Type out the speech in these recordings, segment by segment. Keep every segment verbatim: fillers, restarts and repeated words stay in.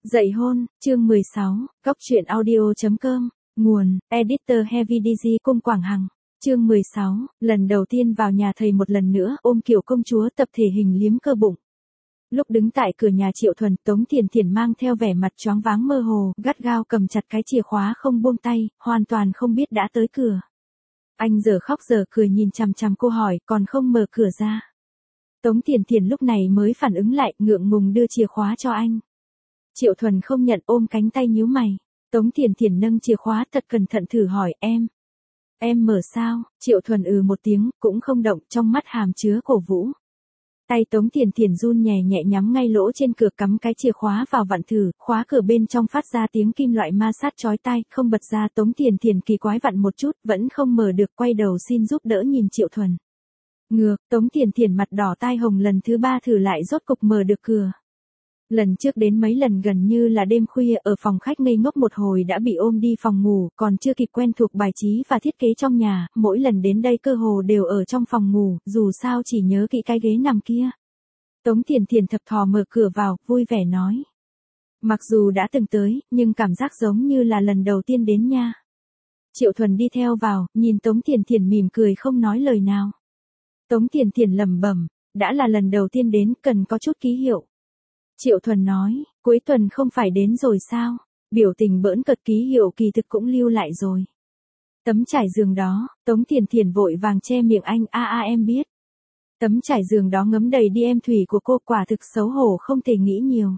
Dạy hôn, chương mười sáu, Cóc truyện audio chấm com, nguồn, editor Heavy đê giê Cung Quảng Hằng. Chương mười sáu, lần đầu tiên vào nhà thầy một lần nữa ôm kiểu công chúa tập thể hình liếm cơ bụng. Lúc đứng tại cửa nhà Triệu Thuần, Tống Thiền Thiền mang theo vẻ mặt choáng váng mơ hồ, gắt gao cầm chặt cái chìa khóa không buông tay, hoàn toàn không biết đã tới cửa. Anh giờ khóc giờ cười nhìn chằm chằm cô hỏi, còn không mở cửa ra. Tống Thiền Thiền lúc này mới phản ứng lại, ngượng ngùng đưa chìa khóa cho anh. Triệu Thuần không nhận, ôm cánh tay nhíu mày. Tống Thiền Thiền nâng chìa khóa thật cẩn thận thử hỏi, em. Em mở sao? Triệu Thuần ừ một tiếng, cũng không động, trong mắt hàm chứa cổ vũ. Tay Tống Thiền Thiền run nhẹ nhẹ nhắm ngay lỗ trên cửa, cắm cái chìa khóa vào vặn thử, khóa cửa bên trong phát ra tiếng kim loại ma sát chói tai, không bật ra. Tống Thiền Thiền kỳ quái vặn một chút, vẫn không mở được, quay đầu xin giúp đỡ nhìn Triệu Thuần. Ngược, Tống Thiền Thiền mặt đỏ tai hồng, lần thứ ba thử lại rốt cục mở được cửa. Lần trước đến mấy lần gần như là đêm khuya, ở phòng khách ngây ngốc một hồi đã bị ôm đi phòng ngủ, còn chưa kịp quen thuộc bài trí và thiết kế trong nhà, mỗi lần đến đây cơ hồ đều ở trong phòng ngủ, dù sao chỉ nhớ kỹ cái ghế nằm kia. Tống Thiền Thiền thập thò mở cửa vào, vui vẻ nói. Mặc dù đã từng tới, nhưng cảm giác giống như là lần đầu tiên đến nha. Triệu Thuần đi theo vào, nhìn Tống Thiền Thiền mỉm cười không nói lời nào. Tống Thiền Thiền lẩm bẩm, đã là lần đầu tiên đến, cần có chút ký hiệu. Triệu Thuần nói, cuối tuần không phải đến rồi sao? Biểu tình bỡn cợt, ký hiệu kỳ thực cũng lưu lại rồi. Tấm trải giường đó, Tống Thiền Thiền vội vàng che miệng anh, a a em biết. Tấm trải giường đó ngấm đầy đi em thủy của cô, quả thực xấu hổ không thể nghĩ nhiều.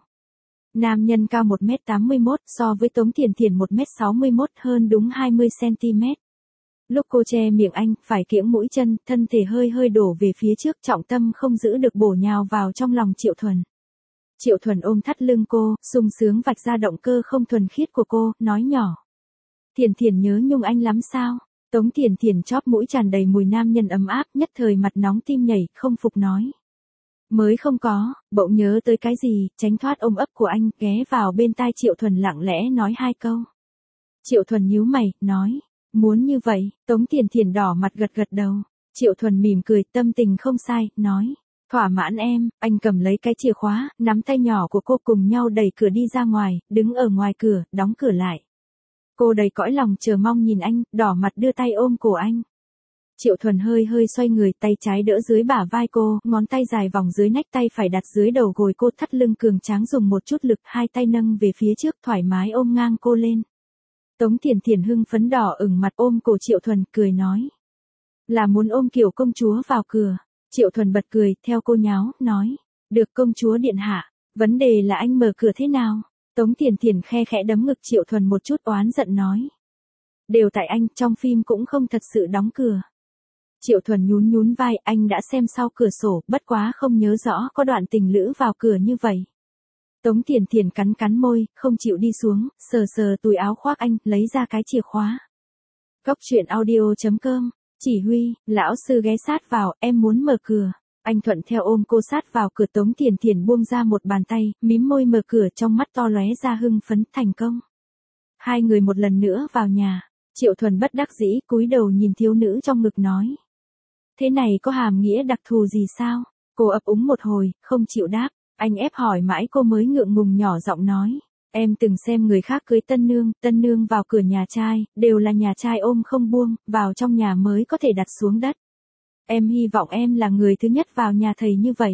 Nam nhân cao một mét tám mươi mốt, so với Tống Thiền Thiền một mét sáu mươi mốt, hơn đúng hai mươi xăng-ti-mét. Lúc cô che miệng anh, phải kiễng mũi chân, thân thể hơi hơi đổ về phía trước, trọng tâm không giữ được bổ nhào vào trong lòng Triệu Thuần. Triệu Thuần ôm thắt lưng cô, sung sướng vạch ra động cơ không thuần khiết của cô, nói nhỏ. Thiền Thiền nhớ nhung anh lắm sao? Tống Thiền Thiền chóp mũi tràn đầy mùi nam nhân ấm áp, nhất thời mặt nóng tim nhảy, không phục nói. Mới không có, bỗng nhớ tới cái gì, tránh thoát ôm ấp của anh, ghé vào bên tai Triệu Thuần lặng lẽ nói hai câu. Triệu Thuần nhíu mày, nói. Muốn như vậy, Tống Thiền Thiền đỏ mặt gật gật đầu. Triệu Thuần mỉm cười, tâm tình không sai, nói. Thỏa mãn em, anh cầm lấy cái chìa khóa, nắm tay nhỏ của cô cùng nhau đẩy cửa đi ra ngoài, đứng ở ngoài cửa, đóng cửa lại. Cô đầy cõi lòng chờ mong nhìn anh, đỏ mặt đưa tay ôm cổ anh. Triệu Thuần hơi hơi xoay người, tay trái đỡ dưới bả vai cô, ngón tay dài vòng dưới nách, tay phải đặt dưới đầu gối cô, thắt lưng cường tráng dùng một chút lực, hai tay nâng về phía trước, thoải mái ôm ngang cô lên. Tống Thiền Thiền hưng phấn đỏ ửng mặt ôm cổ Triệu Thuần, cười nói. Là muốn ôm kiểu công chúa vào cửa. Triệu Thuần bật cười, theo cô nháo, nói. Được công chúa điện hạ, vấn đề là anh mở cửa thế nào? Tống Thiền Thiền khe khẽ đấm ngực Triệu Thuần một chút, oán giận nói. Đều tại anh, trong phim cũng không thật sự đóng cửa. Triệu Thuần nhún nhún vai, anh đã xem sau cửa sổ, bất quá không nhớ rõ có đoạn tình lữ vào cửa như vậy. Tống Thiền Thiền cắn cắn môi, không chịu đi xuống, sờ sờ túi áo khoác anh, lấy ra cái chìa khóa. Cóc truyện audio chấm com. Chỉ huy, lão sư ghé sát vào, em muốn mở cửa. Anh thuận theo ôm cô sát vào cửa. Tống Thiền Thiền buông ra một bàn tay, mím môi mở cửa, trong mắt to lóe ra hưng phấn, thành công. Hai người một lần nữa vào nhà. Triệu Thuần bất đắc dĩ, cúi đầu nhìn thiếu nữ trong ngực nói. Thế này có hàm nghĩa đặc thù gì sao? Cô ấp úng một hồi, không chịu đáp. Anh ép hỏi mãi cô mới ngượng ngùng nhỏ giọng nói. Em từng xem người khác cưới tân nương, tân nương vào cửa nhà trai, đều là nhà trai ôm không buông, vào trong nhà mới có thể đặt xuống đất. Em hy vọng em là người thứ nhất vào nhà thầy như vậy.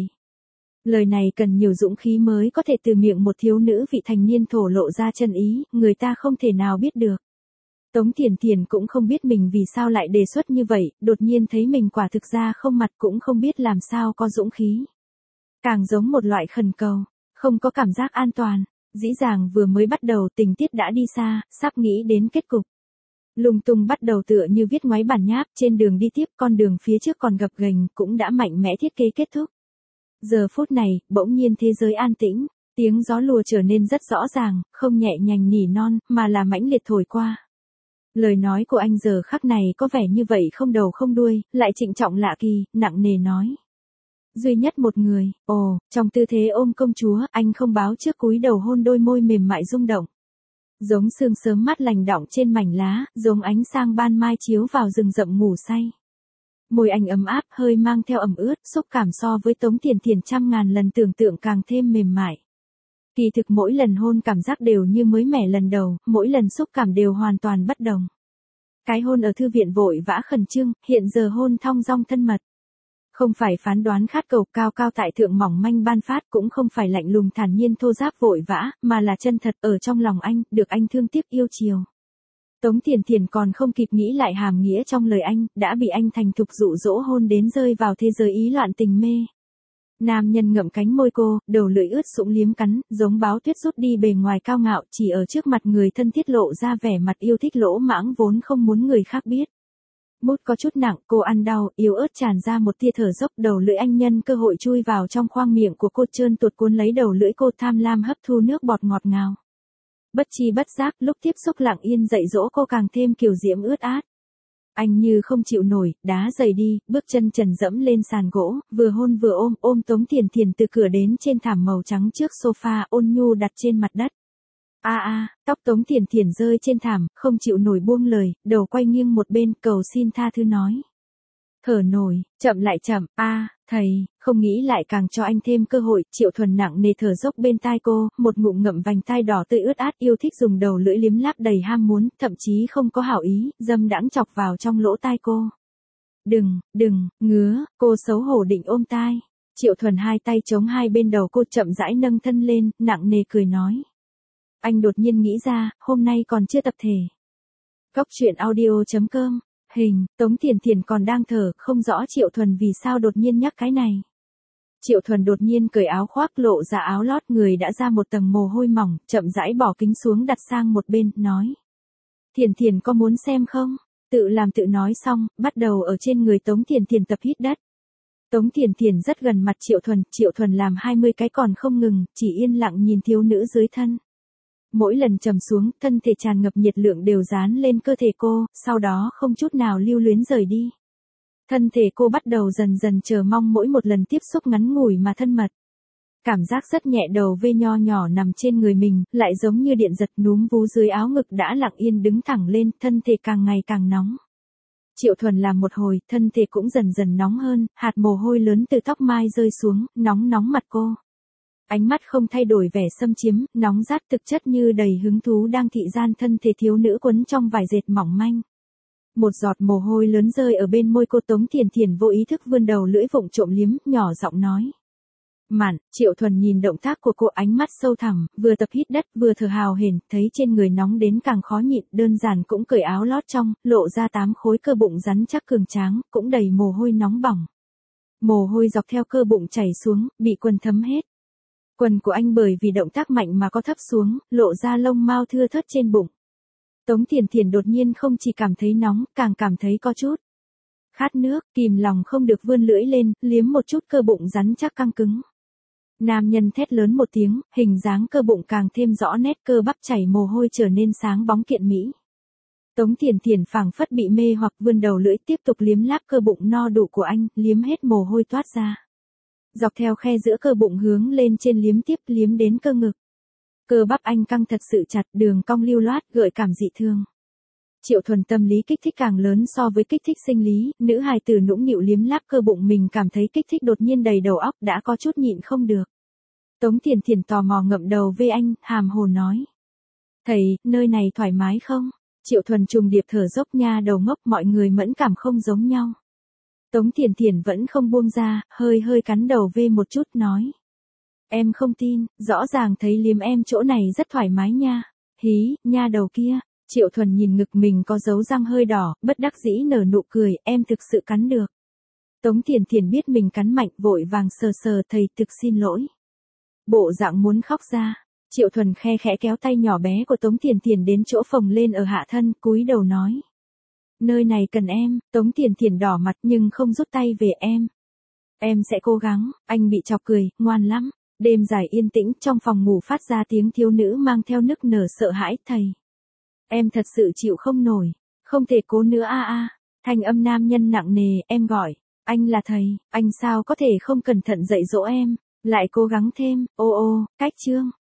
Lời này cần nhiều dũng khí mới có thể từ miệng một thiếu nữ vị thành niên thổ lộ ra chân ý, người ta không thể nào biết được. Tống Thiền Thiền cũng không biết mình vì sao lại đề xuất như vậy, đột nhiên thấy mình quả thực ra không mặt, cũng không biết làm sao có dũng khí. Càng giống một loại khẩn cầu, không có cảm giác an toàn. Dĩ dàng vừa mới bắt đầu tình tiết đã đi xa, sắp nghĩ đến kết cục. Lung tung bắt đầu tựa như viết ngoáy bản nháp, trên đường đi tiếp, con đường phía trước còn gập ghềnh, cũng đã mạnh mẽ thiết kế kết thúc. Giờ phút này, bỗng nhiên thế giới an tĩnh, tiếng gió lùa trở nên rất rõ ràng, không nhẹ nhàng nỉ non, mà là mãnh liệt thổi qua. Lời nói của anh giờ khắc này có vẻ như vậy không đầu không đuôi, lại trịnh trọng lạ kỳ, nặng nề nói. Duy nhất một người, ồ, trong tư thế ôm công chúa, anh không báo trước cúi đầu hôn đôi môi mềm mại rung động. Giống sương sớm mát lành đọng trên mảnh lá, giống ánh sang ban mai chiếu vào rừng rậm ngủ say. Môi anh ấm áp, hơi mang theo ẩm ướt, xúc cảm so với Tống Thiền Thiền trăm ngàn lần tưởng tượng càng thêm mềm mại. Kỳ thực mỗi lần hôn cảm giác đều như mới mẻ lần đầu, mỗi lần xúc cảm đều hoàn toàn bất đồng. Cái hôn ở thư viện vội vã khẩn trương, hiện giờ hôn thong dong thân mật. Không phải phán đoán khát cầu cao cao tại thượng mỏng manh ban phát, cũng không phải lạnh lùng thản nhiên thô giáp vội vã, mà là chân thật ở trong lòng anh, được anh thương tiếc yêu chiều. Tống Thiền Thiền còn không kịp nghĩ lại hàm nghĩa trong lời anh, đã bị anh thành thục dụ dỗ hôn đến rơi vào thế giới ý loạn tình mê. Nam nhân ngậm cánh môi cô, đầu lưỡi ướt sũng liếm cắn, giống báo tuyết rút đi bề ngoài cao ngạo, chỉ ở trước mặt người thân tiết lộ ra vẻ mặt yêu thích lỗ mãng vốn không muốn người khác biết. Mút có chút nặng, cô ăn đau, yếu ớt tràn ra một tia thở dốc, đầu lưỡi anh nhân cơ hội chui vào trong khoang miệng của cô, trơn tuột cuốn lấy đầu lưỡi cô, tham lam hấp thu nước bọt ngọt ngào. Bất chi bất giác, lúc tiếp xúc lặng yên dạy dỗ cô càng thêm kiều diễm ướt át. Anh như không chịu nổi, đá giày đi, bước chân trần dẫm lên sàn gỗ, vừa hôn vừa ôm, ôm Tống Thiền Thiền từ cửa đến trên thảm màu trắng trước sofa, ôn nhu đặt trên mặt đất. A a, tóc Tống Thiền Thiền rơi trên thảm, không chịu nổi buông lời, đầu quay nghiêng một bên, cầu xin tha thứ nói. Thở nổi, chậm lại chậm, a, thầy, không nghĩ lại càng cho anh thêm cơ hội, Triệu Thuần nặng nề thở dốc bên tai cô, một ngụm ngậm vành tai đỏ tươi ướt át, yêu thích dùng đầu lưỡi liếm láp đầy ham muốn, thậm chí không có hảo ý, dâm đãng chọc vào trong lỗ tai cô. Đừng, đừng, ngứa, cô xấu hổ định ôm tai. Triệu Thuần hai tay chống hai bên đầu cô, chậm rãi nâng thân lên, nặng nề cười nói. Anh đột nhiên nghĩ ra, hôm nay còn chưa tập thể. Góc truyện audio chấm com. Hình, Tống Thiền Thiền còn đang thở, không rõ Triệu Thuần vì sao đột nhiên nhắc cái này. Triệu Thuần đột nhiên cởi áo khoác lộ ra áo lót, người đã ra một tầng mồ hôi mỏng, chậm rãi bỏ kính xuống đặt sang một bên, nói. Thiền Thiền có muốn xem không? Tự làm tự nói xong, bắt đầu ở trên người Tống Thiền Thiền tập hít đất. Tống Thiền Thiền rất gần mặt Triệu Thuần, Triệu Thuần làm hai mươi cái còn không ngừng, chỉ yên lặng nhìn thiếu nữ dưới thân. Mỗi lần trầm xuống, thân thể tràn ngập nhiệt lượng đều dán lên cơ thể cô, sau đó không chút nào lưu luyến rời đi. Thân thể cô bắt đầu dần dần chờ mong mỗi một lần tiếp xúc ngắn ngủi mà thân mật. Cảm giác rất nhẹ, đầu vê nho nhỏ nằm trên người mình, lại giống như điện giật, núm vú dưới áo ngực đã lặng yên đứng thẳng lên, thân thể càng ngày càng nóng. Triệu Thuần làm một hồi, thân thể cũng dần dần nóng hơn, hạt mồ hôi lớn từ tóc mai rơi xuống, nóng nóng mặt cô. Ánh mắt không thay đổi vẻ xâm chiếm, nóng rát, thực chất như đầy hứng thú đang thị gian thân thể thiếu nữ quấn trong vải dệt mỏng manh. Một giọt mồ hôi lớn rơi ở bên môi cô, Tống Thiền Thiền vô ý thức vươn đầu lưỡi vụng trộm liếm, nhỏ giọng nói. Mạn. Triệu Thuần nhìn động tác của cô, ánh mắt sâu thẳm, vừa tập hít đất, vừa thở hào hển, thấy trên người nóng đến càng khó nhịn, đơn giản cũng cởi áo lót trong, lộ ra tám khối cơ bụng rắn chắc cường tráng, cũng đầy mồ hôi nóng bỏng. Mồ hôi dọc theo cơ bụng chảy xuống, bị quần thấm hết. Quần của anh bởi vì động tác mạnh mà có thấp xuống, lộ ra lông mao thưa thớt trên bụng. Tống Thiền Thiền đột nhiên không chỉ cảm thấy nóng, càng cảm thấy có chút khát nước, kìm lòng không được vươn lưỡi lên, liếm một chút cơ bụng rắn chắc căng cứng. Nam nhân thét lớn một tiếng, hình dáng cơ bụng càng thêm rõ nét, cơ bắp chảy mồ hôi trở nên sáng bóng kiện mỹ. Tống Thiền Thiền phảng phất bị mê hoặc, vươn đầu lưỡi tiếp tục liếm láp cơ bụng no đủ của anh, liếm hết mồ hôi toát ra. Dọc theo khe giữa cơ bụng hướng lên trên liếm tiếp, liếm đến cơ ngực. Cơ bắp anh căng thật sự chặt, đường cong lưu loát, gợi cảm dị thương. Triệu Thuần tâm lý kích thích càng lớn so với kích thích sinh lý, nữ hài tử nũng nịu liếm láp cơ bụng mình, cảm thấy kích thích đột nhiên đầy đầu óc, đã có chút nhịn không được. Tống Thiền Thiền tò mò ngậm đầu về anh, hàm hồ nói. Thầy, nơi này thoải mái không? Triệu Thuần trùng điệp thở dốc, nha đầu ngốc, mọi người mẫn cảm không giống nhau. Tống Thiền Thiền vẫn không buông ra, hơi hơi cắn đầu về một chút, nói. Em không tin, rõ ràng thấy liếm em chỗ này rất thoải mái nha. Hí, nha đầu kia. Triệu Thuần nhìn ngực mình có dấu răng hơi đỏ, bất đắc dĩ nở nụ cười, em thực sự cắn được. Tống Thiền Thiền biết mình cắn mạnh, vội vàng sờ sờ, thầy thực xin lỗi. Bộ dạng muốn khóc ra. Triệu Thuần khe khẽ kéo tay nhỏ bé của Tống Thiền Thiền đến chỗ phồng lên ở hạ thân, cúi đầu nói. Nơi này cần em. Tống Thiền Thiền đỏ mặt nhưng không rút tay về. Em. Em sẽ cố gắng. Anh bị chọc cười, ngoan lắm. Đêm dài yên tĩnh, trong phòng ngủ phát ra tiếng thiếu nữ mang theo nức nở sợ hãi, thầy. Em thật sự chịu không nổi. Không thể cố nữa a a. Thanh âm nam nhân nặng nề, em gọi. Anh là thầy, anh sao có thể không cẩn thận dạy dỗ em. Lại cố gắng thêm, ô ô, cách chương.